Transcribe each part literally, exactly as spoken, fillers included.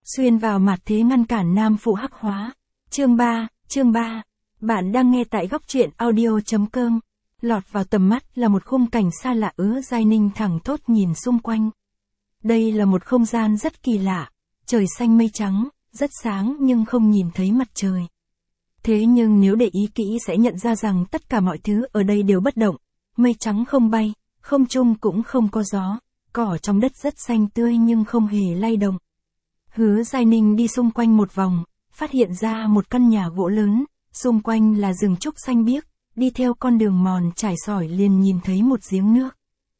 Xuyên vào mặt thế ngăn cản nam phụ hắc hóa. Chương ba, chương ba. Bạn đang nghe tại góc truyện audio.com. Lọt vào tầm mắt là một khung cảnh xa lạ. Hứa Giai Ninh thẳng thốt nhìn xung quanh. Đây là một không gian rất kỳ lạ. Trời xanh mây trắng, rất sáng nhưng không nhìn thấy mặt trời. Thế nhưng nếu để ý kỹ sẽ nhận ra rằng tất cả mọi thứ ở đây đều bất động. Mây trắng không bay, không trung cũng không có gió. Cỏ trong đất rất xanh tươi nhưng không hề lay động. Hứa Giai Ninh đi xung quanh một vòng, phát hiện ra một căn nhà gỗ lớn, xung quanh là rừng trúc xanh biếc, đi theo con đường mòn trải sỏi liền nhìn thấy một giếng nước.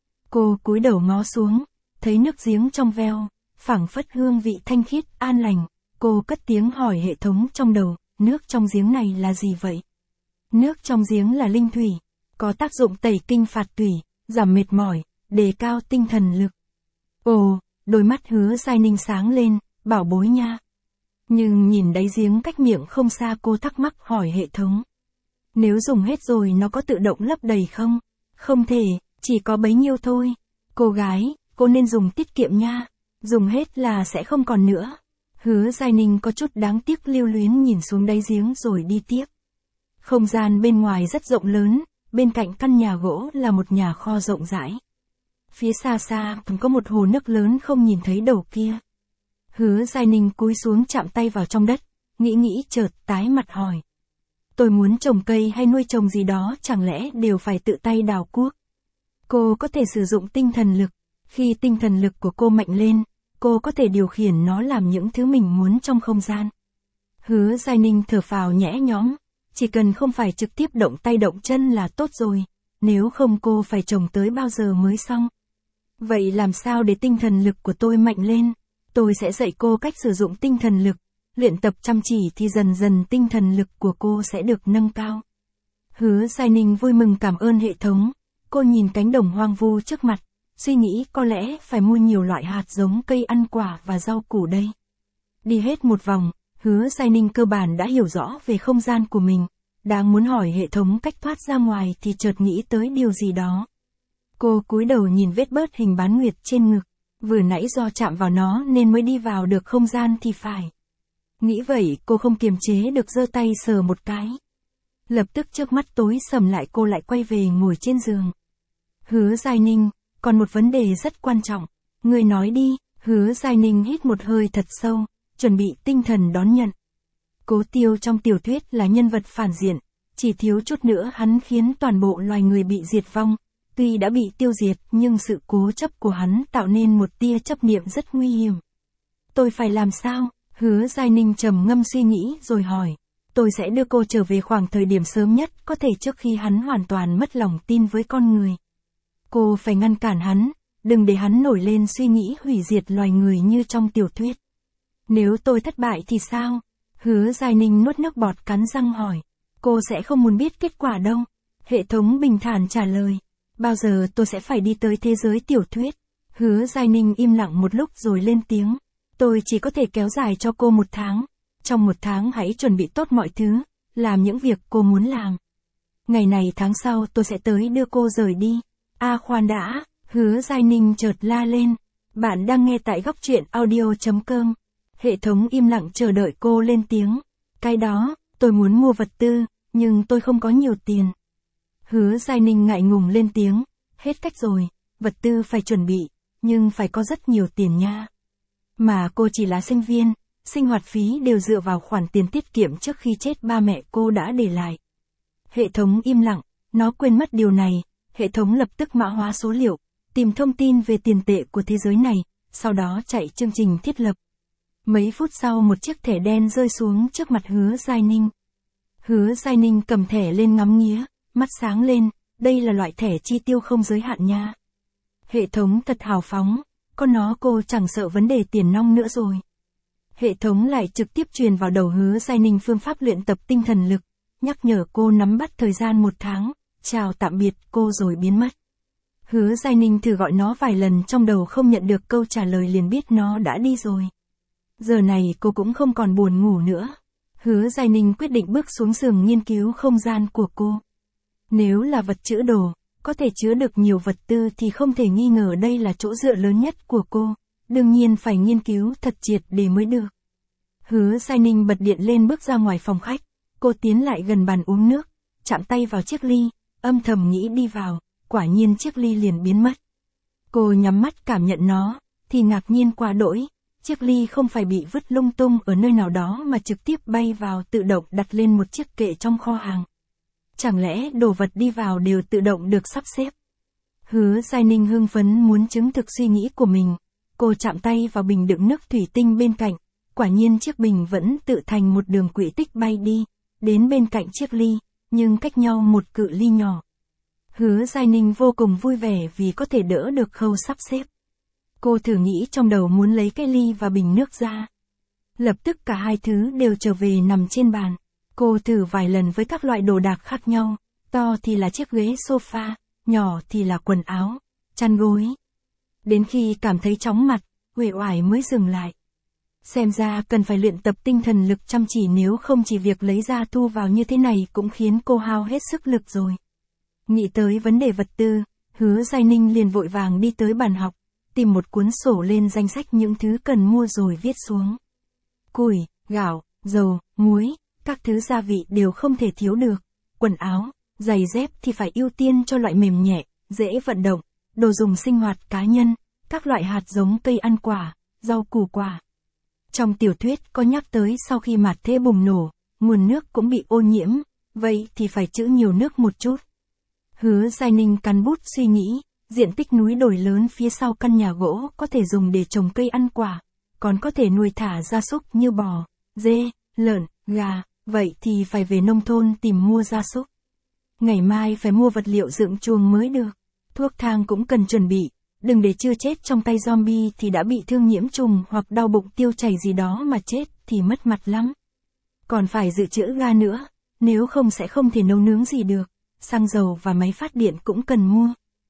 Cô cúi đầu ngó xuống, thấy nước giếng trong veo, phảng phất hương vị thanh khiết, an lành. Cô cất tiếng hỏi hệ thống trong đầu, nước trong giếng này là gì vậy? Nước trong giếng là linh thủy, có tác dụng tẩy kinh phạt tủy, giảm mệt mỏi, đề cao tinh thần lực. Ồ, đôi mắt Hứa Giai Ninh sáng lên, bảo bối nha. Nhưng nhìn đáy giếng cách miệng không xa, cô thắc mắc hỏi hệ thống. Nếu dùng hết rồi nó có tự động lấp đầy không? Không thể, chỉ có bấy nhiêu thôi. Cô gái, cô nên dùng tiết kiệm nha. Dùng hết là sẽ không còn nữa. Hứa Giai Ninh có chút đáng tiếc lưu luyến nhìn xuống đáy giếng rồi đi tiếp. Không gian bên ngoài rất rộng lớn, bên cạnh căn nhà gỗ là một nhà kho rộng rãi. Phía xa xa còn có một hồ nước lớn không nhìn thấy đầu kia. Hứa Giai Ninh cúi xuống chạm tay vào trong đất, nghĩ nghĩ chợt tái mặt hỏi. Tôi muốn trồng cây hay nuôi trồng gì đó chẳng lẽ đều phải tự tay đào cuốc? Cô có thể sử dụng tinh thần lực, khi tinh thần lực của cô mạnh lên, cô có thể điều khiển nó làm những thứ mình muốn trong không gian. Hứa Giai Ninh thở phào nhẹ nhõm, chỉ cần không phải trực tiếp động tay động chân là tốt rồi, nếu không cô phải trồng tới bao giờ mới xong. Vậy làm sao để tinh thần lực của tôi mạnh lên? Tôi sẽ dạy cô cách sử dụng tinh thần lực, luyện tập chăm chỉ thì dần dần tinh thần lực của cô sẽ được nâng cao. Hứa Giai Ninh vui mừng cảm ơn hệ thống, cô nhìn cánh đồng hoang vu trước mặt, suy nghĩ có lẽ phải mua nhiều loại hạt giống cây ăn quả và rau củ đây. Đi hết một vòng, Hứa Giai Ninh cơ bản đã hiểu rõ về không gian của mình, đang muốn hỏi hệ thống cách thoát ra ngoài thì chợt nghĩ tới điều gì đó. Cô cúi đầu nhìn vết bớt hình bán nguyệt trên ngực, vừa nãy do chạm vào nó nên mới đi vào được không gian thì phải. Nghĩ vậy cô không kiềm chế được giơ tay sờ một cái. Lập tức trước mắt tối sầm lại, cô lại quay về ngồi trên giường. Hứa Giai Ninh, còn một vấn đề rất quan trọng. Người nói đi. Hứa Giai Ninh hít một hơi thật sâu, chuẩn bị tinh thần đón nhận. Cố Tiêu trong tiểu thuyết là nhân vật phản diện, chỉ thiếu chút nữa hắn khiến toàn bộ loài người bị diệt vong. Tuy đã bị tiêu diệt nhưng sự cố chấp của hắn tạo nên một tia chấp niệm rất nguy hiểm. Tôi phải làm sao? Hứa Giai Ninh trầm ngâm suy nghĩ rồi hỏi. Tôi sẽ đưa cô trở về khoảng thời điểm sớm nhất có thể trước khi hắn hoàn toàn mất lòng tin với con người. Cô phải ngăn cản hắn, đừng để hắn nổi lên suy nghĩ hủy diệt loài người như trong tiểu thuyết. Nếu tôi thất bại thì sao? Hứa Giai Ninh nuốt nước bọt cắn răng hỏi. Cô sẽ không muốn biết kết quả đâu. Hệ thống bình thản trả lời. Bao giờ tôi sẽ phải đi tới thế giới tiểu thuyết? Hứa Giai Ninh im lặng một lúc rồi lên tiếng. Tôi chỉ có thể kéo dài cho cô một tháng. Trong một tháng hãy chuẩn bị tốt mọi thứ, làm những việc cô muốn làm. Ngày này tháng sau tôi sẽ tới đưa cô rời đi. A à, khoan đã, Hứa Giai Ninh chợt la lên. Bạn đang nghe tại góc truyện audio.com. Hệ thống im lặng chờ đợi cô lên tiếng. Cái đó, tôi muốn mua vật tư, nhưng tôi không có nhiều tiền. Hứa Giai Ninh ngại ngùng lên tiếng. Hết cách rồi, vật tư phải chuẩn bị, nhưng phải có rất nhiều tiền nha. Mà cô chỉ là sinh viên, sinh hoạt phí đều dựa vào khoản tiền tiết kiệm trước khi chết ba mẹ cô đã để lại. Hệ thống im lặng, nó quên mất điều này. Hệ thống lập tức mã hóa số liệu, tìm thông tin về tiền tệ của thế giới này, sau đó chạy chương trình thiết lập. Mấy phút sau một chiếc thẻ đen rơi xuống trước mặt Hứa Giai Ninh. Hứa Giai Ninh cầm thẻ lên ngắm nghía, mắt sáng lên, đây là loại thẻ chi tiêu không giới hạn nha. Hệ thống thật hào phóng, con nó cô chẳng sợ vấn đề tiền nong nữa rồi. Hệ thống lại trực tiếp truyền vào đầu Hứa Giai Ninh phương pháp luyện tập tinh thần lực, nhắc nhở cô nắm bắt thời gian một tháng, chào tạm biệt cô rồi biến mất. Hứa Giai Ninh thử gọi nó vài lần trong đầu không nhận được câu trả lời liền biết nó đã đi rồi. Giờ này cô cũng không còn buồn ngủ nữa. Hứa Giai Ninh quyết định bước xuống giường nghiên cứu không gian của cô. Nếu là vật trữ đồ, có thể chứa được nhiều vật tư thì không thể nghi ngờ đây là chỗ dựa lớn nhất của cô. Đương nhiên phải nghiên cứu thật triệt để mới được. Hứa Giai Ninh bật điện lên bước ra ngoài phòng khách, cô tiến lại gần bàn uống nước, chạm tay vào chiếc ly, âm thầm nghĩ đi vào, quả nhiên chiếc ly liền biến mất. Cô nhắm mắt cảm nhận nó, thì ngạc nhiên quá đỗi, chiếc ly không phải bị vứt lung tung ở nơi nào đó mà trực tiếp bay vào tự động đặt lên một chiếc kệ trong kho hàng. Chẳng lẽ đồ vật đi vào đều tự động được sắp xếp? Hứa Giai Ninh hưng phấn muốn chứng thực suy nghĩ của mình, cô chạm tay vào bình đựng nước thủy tinh bên cạnh, quả nhiên chiếc bình vẫn tự thành một đường quỹ tích bay đi, đến bên cạnh chiếc ly, nhưng cách nhau một cự ly nhỏ. Hứa Giai Ninh vô cùng vui vẻ vì có thể đỡ được khâu sắp xếp. Cô thử nghĩ trong đầu muốn lấy cái ly và bình nước ra. Lập tức cả hai thứ đều trở về nằm trên bàn. Cô thử vài lần với các loại đồ đạc khác nhau, to thì là chiếc ghế sofa, nhỏ thì là quần áo, chăn gối. Đến khi cảm thấy chóng mặt, uể oải mới dừng lại. Xem ra cần phải luyện tập tinh thần lực chăm chỉ, nếu không chỉ việc lấy ra thu vào như thế này cũng khiến cô hao hết sức lực rồi. Nghĩ tới vấn đề vật tư, Hứa Giai Ninh liền vội vàng đi tới bàn học, tìm một cuốn sổ lên danh sách những thứ cần mua rồi viết xuống. Củi, gạo, dầu, muối, các thứ gia vị đều không thể thiếu được. Quần áo, giày dép thì phải ưu tiên cho loại mềm nhẹ, dễ vận động, đồ dùng sinh hoạt cá nhân, các loại hạt giống cây ăn quả, rau củ quả. Trong tiểu thuyết có nhắc tới sau khi mạt thế bùng nổ, nguồn nước cũng bị ô nhiễm, vậy thì phải trữ nhiều nước một chút. Hứa Giai Ninh cắn bút suy nghĩ, diện tích núi đồi lớn phía sau căn nhà gỗ có thể dùng để trồng cây ăn quả, còn có thể nuôi thả gia súc như bò, dê, lợn, gà, vậy thì phải về nông thôn tìm mua gia súc. Ngày mai phải mua vật liệu dựng chuồng mới được, thuốc thang cũng cần chuẩn bị, đừng để chưa chết trong tay zombie thì đã bị thương nhiễm trùng hoặc đau bụng tiêu chảy gì đó mà chết thì mất mặt lắm. Còn phải dự trữ ga nữa, nếu không sẽ không thể nấu nướng gì được, xăng dầu và máy phát điện cũng cần mua.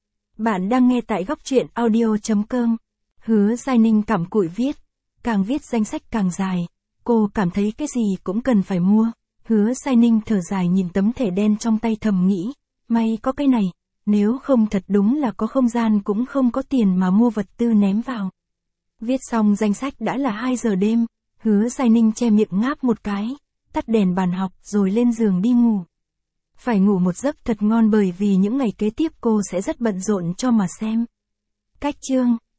Bạn đang nghe tại góc truyện audio chấm com. Hứa Giai Ninh cặm cụi viết, càng viết danh sách càng dài, cô cảm thấy cái gì cũng cần phải mua. Hứa Giai Ninh thở dài nhìn tấm thẻ đen trong tay thầm nghĩ, may có cái này, nếu không thật đúng là có không gian cũng không có tiền mà mua vật tư ném vào. Viết xong danh sách đã là hai giờ đêm, Hứa Giai Ninh che miệng ngáp một cái, tắt đèn bàn học rồi lên giường đi ngủ. Phải ngủ một giấc thật ngon bởi vì những ngày kế tiếp cô sẽ rất bận rộn cho mà xem. Cách chương